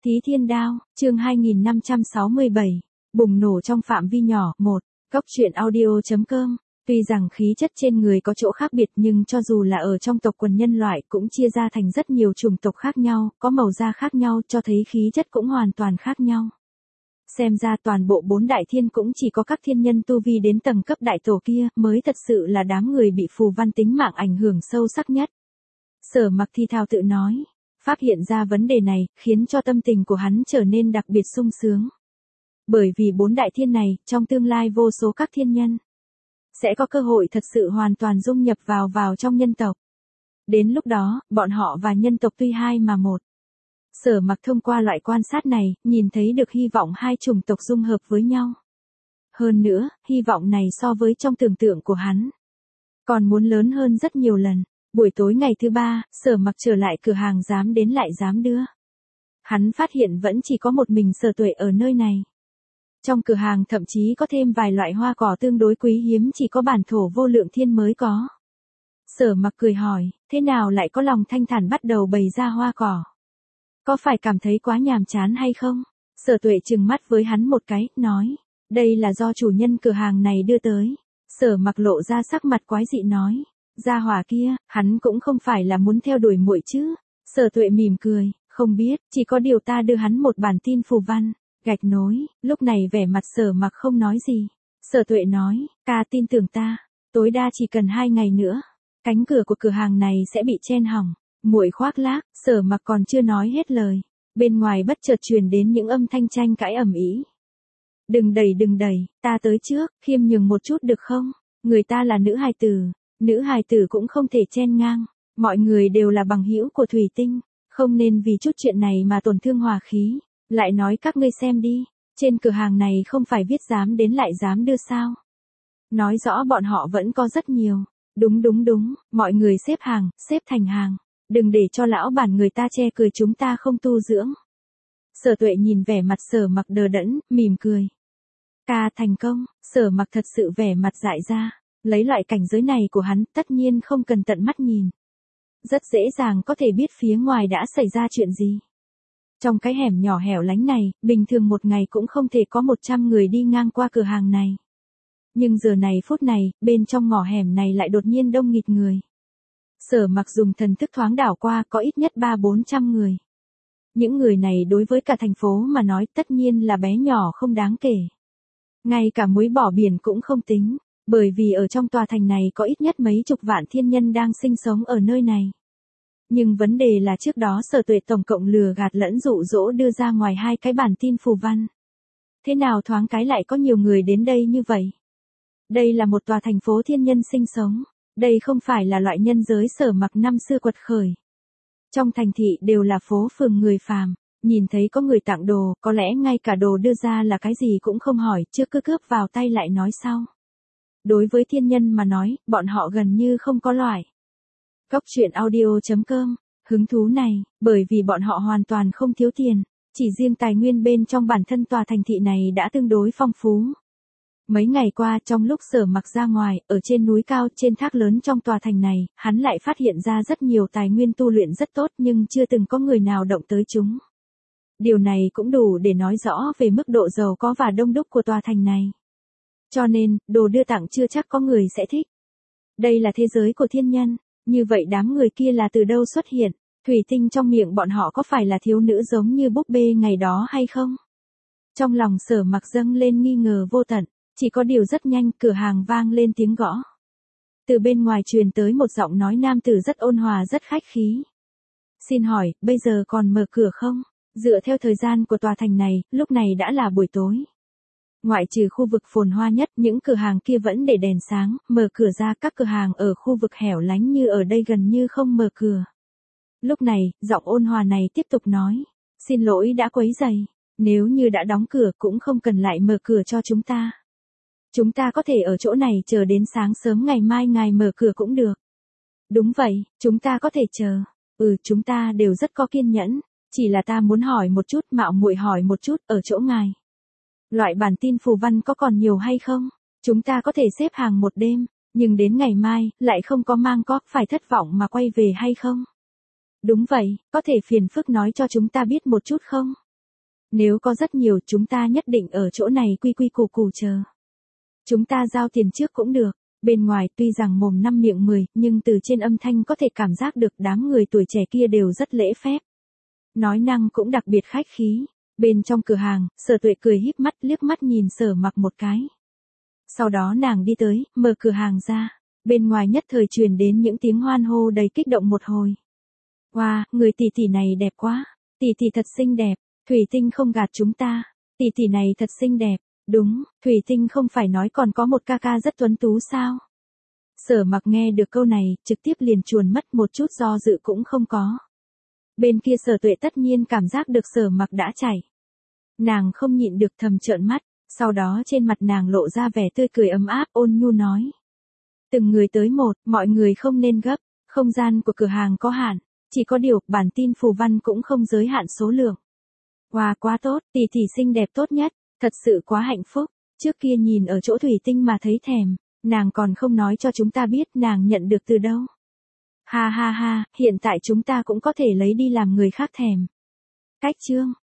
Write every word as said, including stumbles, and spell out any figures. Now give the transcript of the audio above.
Thí Thiên Đao, chương hai nghìn năm trăm sáu mươi bảy, bùng nổ trong phạm vi nhỏ. Một. Góc truyện audio.com. Tuy rằng khí chất trên người có chỗ khác biệt nhưng cho dù là ở trong tộc quần nhân loại cũng chia ra thành rất nhiều chủng tộc khác nhau, có màu da khác nhau, cho thấy khí chất cũng hoàn toàn khác nhau. Xem ra toàn bộ bốn đại thiên cũng chỉ có các thiên nhân tu vi đến tầng cấp đại tổ kia mới thật sự là đám người bị phù văn tính mạng ảnh hưởng sâu sắc nhất. Sở Mặc thi thào tự nói. Phát hiện ra vấn đề này, khiến cho tâm tình của hắn trở nên đặc biệt sung sướng. Bởi vì bốn đại thiên này, trong tương lai vô số các thiên nhân sẽ có cơ hội thật sự hoàn toàn dung nhập vào vào trong nhân tộc. Đến lúc đó, bọn họ và nhân tộc tuy hai mà một. Sở Mặc thông qua loại quan sát này, nhìn thấy được hy vọng hai chủng tộc dung hợp với nhau. Hơn nữa, hy vọng này so với trong tưởng tượng của hắn còn muốn lớn hơn rất nhiều lần. Buổi tối ngày thứ ba, Sở Mặc trở lại cửa hàng dám đến lại dám đưa. Hắn phát hiện vẫn chỉ có một mình Sở Tuệ ở nơi này. Trong cửa hàng thậm chí có thêm vài loại hoa cỏ tương đối quý hiếm chỉ có bản thổ vô lượng thiên mới có. Sở Mặc cười hỏi, thế nào lại có lòng thanh thản bắt đầu bày ra hoa cỏ? Có phải cảm thấy quá nhàm chán hay không? Sở Tuệ trừng mắt với hắn một cái, nói, đây là do chủ nhân cửa hàng này đưa tới. Sở Mặc lộ ra sắc mặt quái dị nói. Gia hỏa kia, hắn cũng không phải là muốn theo đuổi muội chứ. Sở Tuệ mỉm cười, không biết, chỉ có điều ta đưa hắn một bản tin phù văn, gạch nối. Lúc này vẻ mặt Sở Mặc không nói gì. Sở Tuệ nói, ca tin tưởng ta, tối đa chỉ cần hai ngày nữa, cánh cửa của cửa hàng này sẽ bị chen hỏng. Muội khoác lác. Sở Mặc còn chưa nói hết lời, bên ngoài bất chợt truyền đến những âm thanh tranh cãi ầm ĩ. Đừng đẩy đừng đẩy, ta tới trước, khiêm nhường một chút được không? Người ta là nữ hài tử. Nữ hài tử cũng không thể chen ngang, mọi người đều là bằng hữu của Thủy Tinh, không nên vì chút chuyện này mà tổn thương hòa khí. Lại nói các ngươi xem đi, trên cửa hàng này không phải viết dám đến lại dám đưa sao? Nói rõ bọn họ vẫn có rất nhiều. Đúng đúng đúng, mọi người xếp hàng, xếp thành hàng, đừng để cho lão bản người ta che cười chúng ta không tu dưỡng. Sở Tuệ nhìn vẻ mặt Sở Mặc đờ đẫn, mỉm cười. Ca thành công. Sở Mặc thật sự vẻ mặt dại ra. Lấy loại cảnh giới này của hắn, tất nhiên không cần tận mắt nhìn. Rất dễ dàng có thể biết phía ngoài đã xảy ra chuyện gì. Trong cái hẻm nhỏ hẻo lánh này, bình thường một ngày cũng không thể có một trăm người đi ngang qua cửa hàng này. Nhưng giờ này phút này, bên trong ngõ hẻm này lại đột nhiên đông nghịt người. Sở Mặc dùng thần thức thoáng đảo qua có ít nhất ba bốn trăm người. Những người này đối với cả thành phố mà nói tất nhiên là bé nhỏ không đáng kể. Ngay cả muối bỏ biển cũng không tính. Bởi vì ở trong tòa thành này có ít nhất mấy chục vạn thiên nhân đang sinh sống ở nơi này. Nhưng vấn đề là trước đó Sở Tuệ tổng cộng lừa gạt lẫn dụ dỗ đưa ra ngoài hai cái bản tin phù văn. Thế nào thoáng cái lại có nhiều người đến đây như vậy? Đây là một tòa thành phố thiên nhân sinh sống. Đây không phải là loại nhân giới Sở Mặc năm xưa quật khởi. Trong thành thị đều là phố phường người phàm. Nhìn thấy có người tặng đồ, có lẽ ngay cả đồ đưa ra là cái gì cũng không hỏi, trước cứ cướp vào tay lại nói sau. Đối với thiên nhân mà nói, bọn họ gần như không có loại. Góc truyện audio.com. Hứng thú này, bởi vì bọn họ hoàn toàn không thiếu tiền. Chỉ riêng tài nguyên bên trong bản thân tòa thành thị này đã tương đối phong phú. Mấy ngày qua trong lúc Sở Mặc ra ngoài, ở trên núi cao, trên thác lớn trong tòa thành này, hắn lại phát hiện ra rất nhiều tài nguyên tu luyện rất tốt nhưng chưa từng có người nào động tới chúng. Điều này cũng đủ để nói rõ về mức độ giàu có và đông đúc của tòa thành này. Cho nên, đồ đưa tặng chưa chắc có người sẽ thích. Đây là thế giới của thiên nhân, như vậy đám người kia là từ đâu xuất hiện? Thủy Tinh trong miệng bọn họ có phải là thiếu nữ giống như búp bê ngày đó hay không? Trong lòng Sở Mặc dâng lên nghi ngờ vô tận, chỉ có điều rất nhanh cửa hàng vang lên tiếng gõ. Từ bên ngoài truyền tới một giọng nói nam tử rất ôn hòa rất khách khí. Xin hỏi, bây giờ còn mở cửa không? Dựa theo thời gian của tòa thành này, lúc này đã là buổi tối. Ngoại trừ khu vực phồn hoa nhất, những cửa hàng kia vẫn để đèn sáng, mở cửa ra các cửa hàng ở khu vực hẻo lánh như ở đây gần như không mở cửa. Lúc này, giọng ôn hòa này tiếp tục nói, xin lỗi đã quấy rầy, nếu như đã đóng cửa cũng không cần lại mở cửa cho chúng ta. Chúng ta có thể ở chỗ này chờ đến sáng sớm ngày mai ngài mở cửa cũng được. Đúng vậy, chúng ta có thể chờ. Ừ, chúng ta đều rất có kiên nhẫn, chỉ là ta muốn hỏi một chút, mạo muội hỏi một chút, ở chỗ ngài. Loại bản tin phù văn có còn nhiều hay không? Chúng ta có thể xếp hàng một đêm, nhưng đến ngày mai, lại không có mang có, phải thất vọng mà quay về hay không? Đúng vậy, có thể phiền phức nói cho chúng ta biết một chút không? Nếu có rất nhiều chúng ta nhất định ở chỗ này quy quy củ củ chờ. Chúng ta giao tiền trước cũng được. Bên ngoài tuy rằng mồm năm miệng mười, nhưng từ trên âm thanh có thể cảm giác được đám người tuổi trẻ kia đều rất lễ phép. Nói năng cũng đặc biệt khách khí. Bên trong cửa hàng, Sở Tuệ cười híp mắt liếc mắt nhìn Sở Mặc một cái. Sau đó nàng đi tới, mở cửa hàng ra. Bên ngoài nhất thời truyền đến những tiếng hoan hô đầy kích động một hồi. Wow, người tỷ tỷ này đẹp quá. Tỷ tỷ thật xinh đẹp. Thủy Tinh không gạt chúng ta. Tỷ tỷ này thật xinh đẹp. Đúng, Thủy Tinh không phải nói còn có một ca ca rất tuấn tú sao? Sở Mặc nghe được câu này, trực tiếp liền chuồn mất, một chút do dự cũng không có. Bên kia Sở Tuệ tất nhiên cảm giác được Sở Mặc đã chảy. Nàng không nhịn được thầm trợn mắt, sau đó trên mặt nàng lộ ra vẻ tươi cười ấm áp ôn nhu nói. Từng người tới một, mọi người không nên gấp, không gian của cửa hàng có hạn, chỉ có điều bản tin phù văn cũng không giới hạn số lượng. Wow, quá tốt, tỷ tỷ xinh đẹp tốt nhất, thật sự quá hạnh phúc, trước kia nhìn ở chỗ Thủy Tinh mà thấy thèm, nàng còn không nói cho chúng ta biết nàng nhận được từ đâu. Ha ha ha, hiện tại chúng ta cũng có thể lấy đi làm người khác thèm. Cách chương